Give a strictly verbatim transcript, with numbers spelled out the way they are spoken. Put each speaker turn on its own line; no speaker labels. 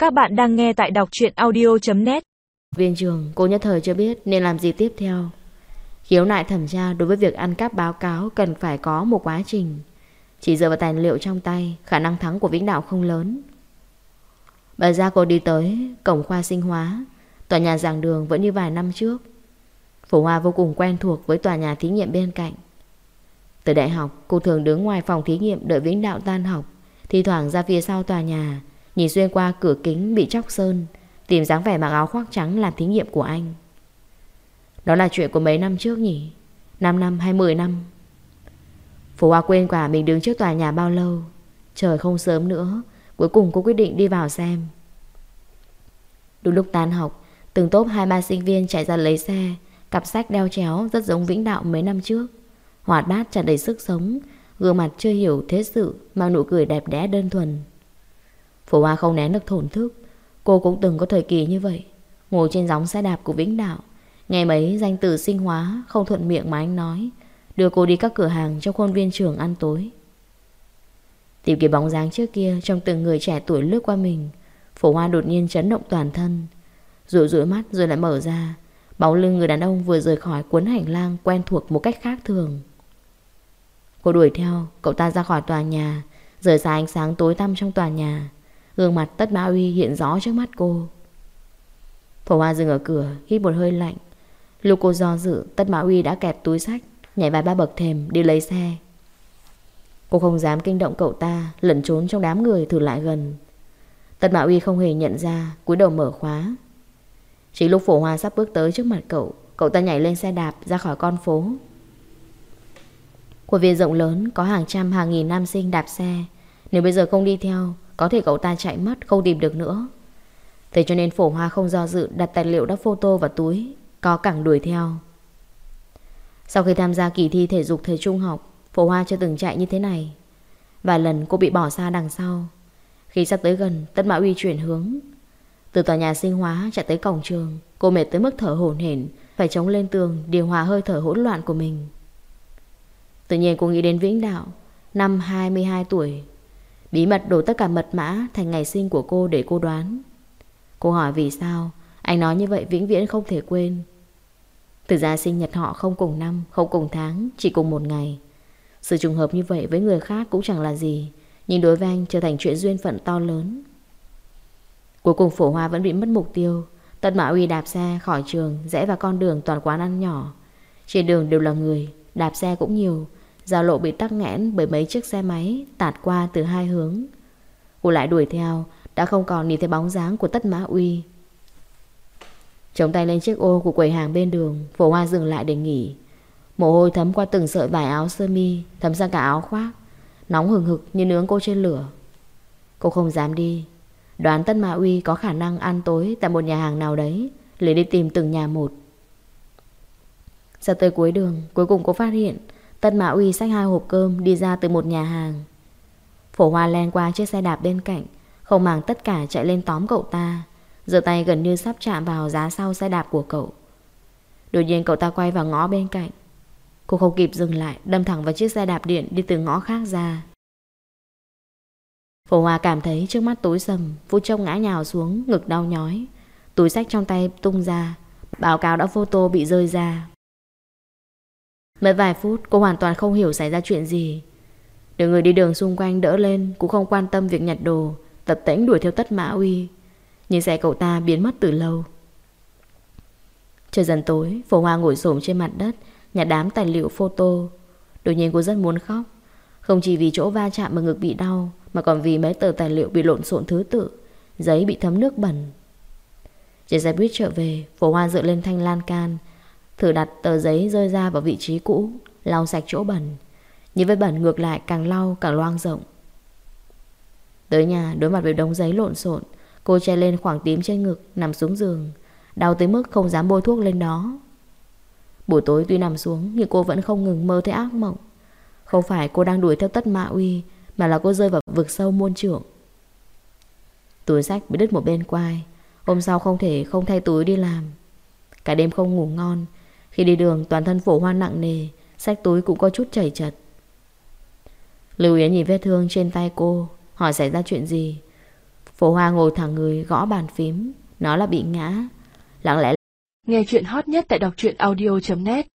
Các bạn đang nghe tại đọc truyện audio chấm net.
Viên trường, cô nhất thời chưa biết nên làm gì tiếp theo. Khiếu nại thẩm tra đối với việc ăn cắp báo cáo cần phải có một quá trình. Chỉ dựa vào tài liệu trong tay, khả năng thắng của Vĩnh Đạo không lớn. Bởi ra cô đi tới cổng khoa sinh hóa. Tòa nhà giảng đường vẫn như vài năm trước. Phổ Hoa vô cùng quen thuộc với tòa nhà thí nghiệm bên cạnh. Từ đại học, cô thường đứng ngoài phòng thí nghiệm đợi Vĩnh Đạo tan học, thi thoảng ra phía sau tòa nhà, nhìn xuyên qua cửa kính bị chóc sơn, tìm dáng vẻ mặc áo khoác trắng làm thí nghiệm của anh. Đó là chuyện của mấy năm trước nhỉ? Năm năm hay mười năm? Phổ Hoa quên quả mình đứng trước tòa nhà bao lâu. Trời không sớm nữa, cuối cùng cô quyết định đi vào xem. Đúng lúc tan học, từng tốp hai ba sinh viên chạy ra lấy xe, cặp sách đeo chéo rất giống Vĩnh Đạo mấy năm trước. Hoạt bát tràn đầy sức sống, gương mặt chưa hiểu thế sự, mang nụ cười đẹp đẽ đơn thuần. Phổ Hoa không nén được thổn thức. Cô cũng từng có thời kỳ như vậy, ngồi trên gióng xe đạp của Vĩnh Đạo, nghe mấy danh từ sinh hóa không thuận miệng mà anh nói, đưa cô đi các cửa hàng trong khuôn viên trường ăn tối. Tìm cái bóng dáng trước kia trong từng người trẻ tuổi lướt qua mình, Phổ Hoa đột nhiên chấn động toàn thân, rủi rủi mắt rồi lại mở ra. Bóng lưng người đàn ông vừa rời khỏi cuốn hành lang quen thuộc một cách khác thường. Cô đuổi theo, cậu ta ra khỏi tòa nhà, rời xa ánh sáng tối tăm trong tòa nhà. Gương mặt Tất Mã Uy hiện rõ trước mắt cô. Phổ Hoa dừng ở cửa, hít một hơi lạnh. Lúc cô do dự, Tất Mã Uy đã kẹp túi sách, nhảy vài ba bậc thềm đi lấy xe. Cô không dám kinh động cậu ta, lẩn trốn trong đám người thử lại gần. Tất Mã Uy không hề nhận ra, cúi đầu mở khóa. Chỉ lúc Phổ Hoa sắp bước tới trước mặt cậu, cậu ta nhảy lên xe đạp ra khỏi con phố. Khuôn viên rộng lớn có hàng trăm hàng nghìn nam sinh đạp xe. Nếu bây giờ không đi theo, có thể cậu ta chạy mất, không tìm được nữa. Thế cho nên Phổ Hoa không do dự, đặt tài liệu đã photo vào túi, có cẳng đuổi theo. Sau khi tham gia kỳ thi thể dục thời trung học, Phổ Hoa chưa từng chạy như thế này. Vài lần cô bị bỏ xa đằng sau. Khi sắp tới gần, Tất Mã Uy chuyển hướng. Từ tòa nhà sinh hóa chạy tới cổng trường, cô mệt tới mức thở hổn hển, phải chống lên tường điều hòa hơi thở hỗn loạn của mình. Tự nhiên cô nghĩ đến Vĩnh Đạo, năm hai mươi hai tuổi. Bí mật đổ tất cả mật mã thành ngày sinh của cô để cô đoán. Cô hỏi vì sao anh nói như vậy vĩnh viễn không thể quên. Thực ra sinh nhật họ không cùng năm, không cùng tháng, chỉ cùng một ngày. Sự trùng hợp như vậy với người khác cũng chẳng là gì, nhưng đối với anh trở thành chuyện duyên phận to lớn. Cuối cùng Phổ Hoa vẫn bị mất mục tiêu. Tất Mã Uy đạp xe khỏi trường, rẽ vào con đường toàn quán ăn nhỏ. Trên đường đều là người, đạp xe cũng nhiều. Giao lộ bị tắc nghẽn bởi mấy chiếc xe máy tạt qua từ hai hướng. Cô lại đuổi theo, đã không còn nhìn thấy bóng dáng của Tất Mã Uy. Chống tay lên chiếc ô của quầy hàng bên đường, Phổ Hoa dừng lại để nghỉ. Mồ hôi thấm qua từng sợi vải áo sơ mi, thấm sang cả áo khoác, nóng hừng hực như nướng cô trên lửa. Cô không dám đi. Đoán Tất Mã Uy có khả năng ăn tối tại một nhà hàng nào đấy, liền đi tìm từng nhà một. Ra tới cuối đường, cuối cùng cô phát hiện Tất Mã Uy xách hai hộp cơm đi ra từ một nhà hàng. Phổ Hoa len qua chiếc xe đạp bên cạnh, không màng tất cả chạy lên tóm cậu ta, giơ tay gần như sắp chạm vào giá sau xe đạp của cậu. Đột nhiên cậu ta quay vào ngõ bên cạnh. Cô không kịp dừng lại, đâm thẳng vào chiếc xe đạp điện đi từ ngõ khác ra. Phổ Hoa cảm thấy trước mắt tối sầm, phút chốc ngã nhào xuống, ngực đau nhói. Túi xách trong tay tung ra, báo cáo đã photo bị rơi ra. Mới vài phút cô hoàn toàn không hiểu xảy ra chuyện gì. Được người đi đường xung quanh đỡ lên, cũng không quan tâm việc nhặt đồ, tập tễnh đuổi theo Tất Mã Uy. Nhưng xe cậu ta biến mất từ lâu. Trời dần tối, Phổ Hoa ngồi xổm trên mặt đất, nhặt đám tài liệu photo. Đột nhiên cô rất muốn khóc. Không chỉ vì chỗ va chạm mà ngực bị đau, mà còn vì mấy tờ tài liệu bị lộn xộn thứ tự, giấy bị thấm nước bẩn. Trên xe buýt trở về, Phổ Hoa dựa lên thanh lan can, thử đặt tờ giấy rơi ra vào vị trí cũ, lau sạch chỗ bẩn. Nhưng vết bẩn ngược lại càng lau càng loang rộng. Tới nhà đối mặt với đống giấy lộn xộn, cô che lên khoảng tím trên ngực, nằm xuống giường, đau tới mức không dám bôi thuốc lên đó. Buổi tối tuy nằm xuống nhưng cô vẫn không ngừng mơ thấy ác mộng. Không phải cô đang đuổi theo Tất Mã Uy, mà là cô rơi vào vực sâu muôn trượng. Túi xách bị đứt một bên quai. Hôm sau không thể không thay túi đi làm. Cả đêm không ngủ ngon. Khi đi đường toàn thân Phổ Hoa nặng nề, xách túi cũng có chút chảy chật. Lưu Yến nhìn vết thương trên tay cô, hỏi xảy ra chuyện gì. Phổ Hoa ngồi thẳng người gõ bàn phím. Nó là bị ngã. Lặng lẽ.
Nghe chuyện hot nhất tại đọc truyện audio chấm net.